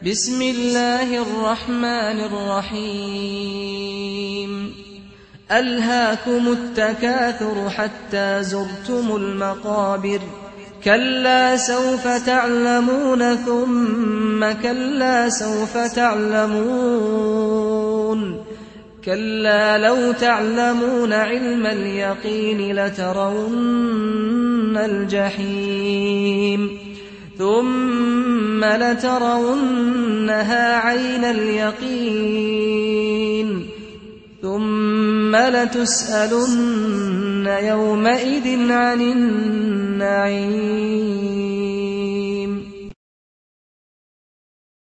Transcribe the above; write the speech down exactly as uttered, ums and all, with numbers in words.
بسم الله الرحمن الرحيم ألهاكم التكاثر حتى زرتم المقابر كلا سوف تعلمون ثم كلا سوف تعلمون كلا لو تعلمون علم اليقين لترون الجحيم ثم لترونها عين اليقين ثم لتسألن يومئذ عن النعيم.